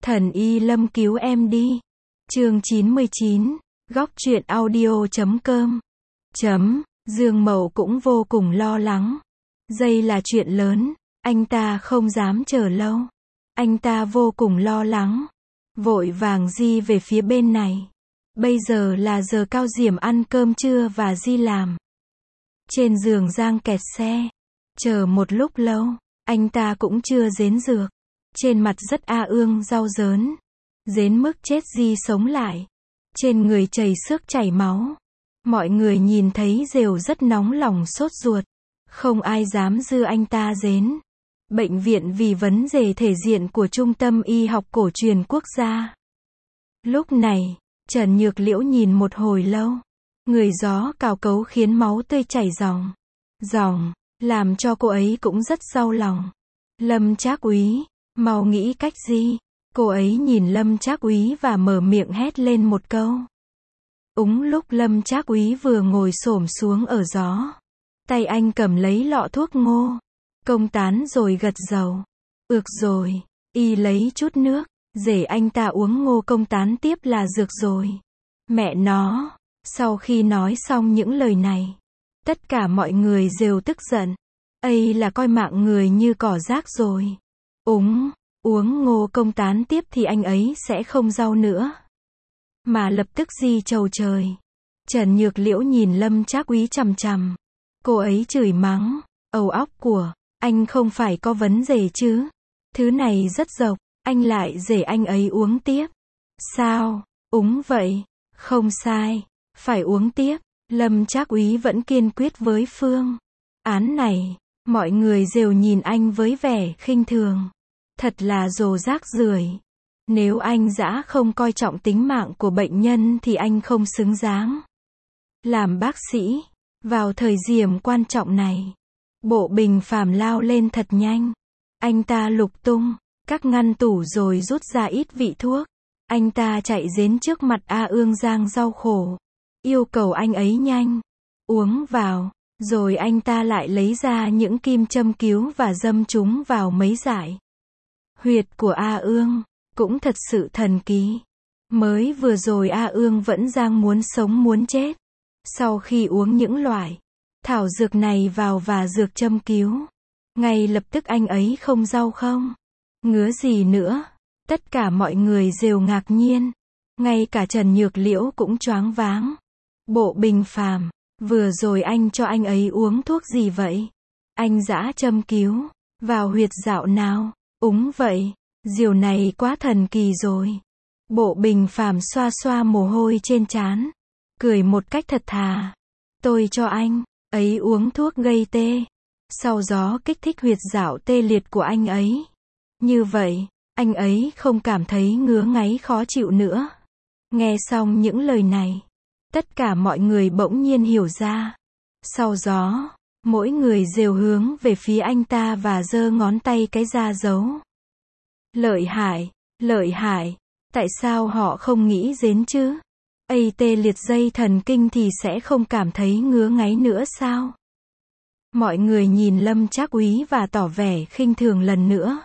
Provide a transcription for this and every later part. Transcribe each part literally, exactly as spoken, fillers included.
Thần y Lâm cứu em đi. Chương chín mươi chín, góc truyện audio chấm com. Chấm, Dương Mậu cũng vô cùng lo lắng. Đây là chuyện lớn, anh ta không dám chờ lâu. Anh ta vô cùng lo lắng. Vội vàng di về phía bên này. Bây giờ là giờ Cao Diểm ăn cơm trưa và di làm. Trên giường Giang kẹt xe. Chờ một lúc lâu, anh ta cũng chưa dến dược. Trên mặt rất a ương rau dớn. Dến mức chết di sống lại. Trên người chảy xước chảy máu. Mọi người nhìn thấy đều rất nóng lòng sốt ruột. Không ai dám dư anh ta dến. Bệnh viện vì vấn đề thể diện của Trung tâm Y học cổ truyền quốc gia. Lúc này, Trần Nhược Liễu nhìn một hồi lâu. Người gió cào cấu khiến máu tươi chảy ròng. Ròng, làm cho cô ấy cũng rất đau lòng. Lâm Trác Úy, mau nghĩ cách gì? Cô ấy nhìn Lâm Trác Úy và mở miệng hét lên một câu. Úng lúc Lâm Trác Úy vừa ngồi xổm xuống ở gió. Tay anh cầm lấy lọ thuốc ngô. Công tán rồi gật dầu. Ược rồi, y lấy chút nước. Để anh ta uống ngô công tán tiếp là dược rồi. Mẹ nó, sau khi nói xong những lời này. Tất cả mọi người đều tức giận. Ây là coi mạng người như cỏ rác rồi. Úng, uống ngô công tán tiếp thì anh ấy sẽ không đau nữa. Mà lập tức di chầu trời. Trần Nhược Liễu nhìn Lâm Trác Úy chằm chằm. Cô ấy chửi mắng. Ầu óc của, anh không phải có vấn đề chứ. Thứ này rất độc, anh lại để anh ấy uống tiếp. Sao, úng vậy? Không sai, phải uống tiếp. Lâm Trác Úy vẫn kiên quyết với phương án này. Mọi người đều nhìn anh với vẻ khinh thường. Thật là rồ rác rưởi. Nếu anh dã không coi trọng tính mạng của bệnh nhân thì anh không xứng đáng làm bác sĩ. Vào thời điểm quan trọng này, Bộ Bình Phàm lao lên thật nhanh. Anh ta lục tung các ngăn tủ rồi rút ra ít vị thuốc. Anh ta chạy đến trước mặt A Ương Giang đau khổ. Yêu cầu anh ấy nhanh uống vào. Rồi anh ta lại lấy ra những kim châm cứu và dâm chúng vào mấy dải huyệt của A Ương. Cũng thật sự thần kỳ. Mới vừa rồi A Ương vẫn đang muốn sống muốn chết. Sau khi uống những loại thảo dược này vào và dược châm cứu, ngay lập tức anh ấy không đau không ngứa gì nữa. Tất cả mọi người đều ngạc nhiên. Ngay cả Trần Nhược Liễu cũng choáng váng. Bộ Bình Phàm, vừa rồi anh cho anh ấy uống thuốc gì vậy? Anh dã châm cứu vào huyệt dạo nào? Úng vậy, điều này quá thần kỳ rồi. Bộ Bình Phàm xoa xoa mồ hôi trên trán, cười một cách thật thà. Tôi cho anh ấy uống thuốc gây tê, sau đó kích thích huyệt dạo tê liệt của anh ấy. Như vậy, anh ấy không cảm thấy ngứa ngáy khó chịu nữa. Nghe xong những lời này, tất cả mọi người bỗng nhiên hiểu ra. Sau đó, mỗi người đều hướng về phía anh ta và giơ ngón tay cái ra dấu. Lợi hại, lợi hại, tại sao họ không nghĩ đến chứ? Ây tê liệt dây thần kinh thì sẽ không cảm thấy ngứa ngáy nữa sao? Mọi người nhìn Lâm Trác Úy và tỏ vẻ khinh thường lần nữa.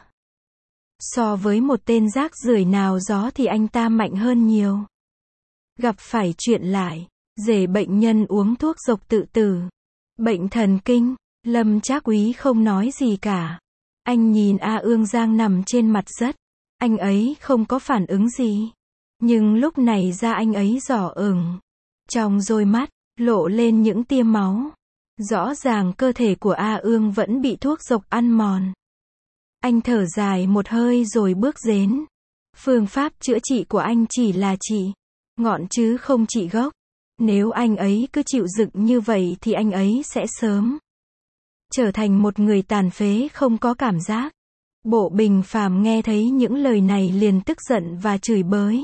So với một tên rác rưởi nào gió thì anh ta mạnh hơn nhiều. Gặp phải chuyện lại, để bệnh nhân uống thuốc độc tự tử. Bệnh thần kinh, Lâm Trác Úy không nói gì cả. Anh nhìn A Ương Giang nằm trên mặt đất. Anh ấy không có phản ứng gì. Nhưng lúc này da anh ấy đỏ ửng. Trong đôi mắt, lộ lên những tia máu. Rõ ràng cơ thể của A Ương vẫn bị thuốc độc ăn mòn. Anh thở dài một hơi rồi bước đến. Phương pháp chữa trị của anh chỉ là trị ngọn chứ không trị gốc. Nếu anh ấy cứ chịu đựng như vậy thì anh ấy sẽ sớm trở thành một người tàn phế không có cảm giác. Bộ Bình Phàm nghe thấy những lời này liền tức giận và chửi bới.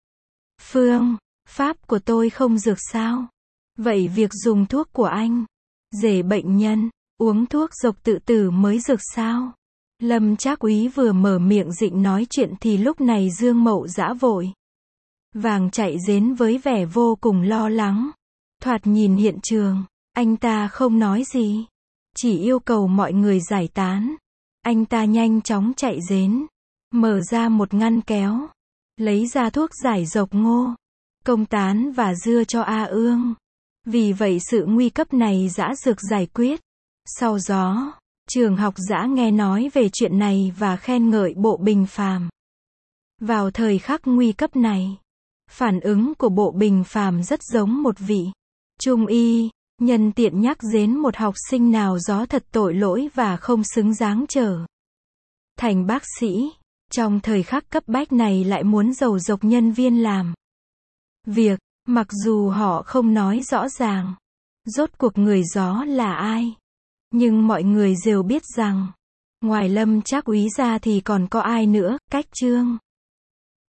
Phương pháp của tôi không dược sao? Vậy việc dùng thuốc của anh để bệnh nhân uống thuốc độc tự tử mới dược sao? Lâm Trác Úy vừa mở miệng định nói chuyện thì lúc này Dương Mậu dã vội vàng chạy đến với vẻ vô cùng lo lắng. Thoạt nhìn hiện trường, anh ta không nói gì, chỉ yêu cầu mọi người giải tán. Anh ta nhanh chóng chạy đến. Mở ra một ngăn kéo. Lấy ra thuốc giải độc ngô, công tán và dưa cho A Ương. Vì vậy sự nguy cấp này dã dược giải quyết. Sau đó, Trường Học Dã nghe nói về chuyện này và khen ngợi Bộ Bình Phàm. Vào thời khắc nguy cấp này, phản ứng của Bộ Bình Phàm rất giống một vị trung y, nhân tiện nhắc đến một học sinh nào đó thật tội lỗi và không xứng đáng trở thành bác sĩ. Trong thời khắc cấp bách này lại muốn dầu dộc nhân viên làm việc, mặc dù họ không nói rõ ràng rốt cuộc người đó là ai. Nhưng mọi người đều biết rằng, ngoài Lâm Trác Úy ra thì còn có ai nữa. Cách chương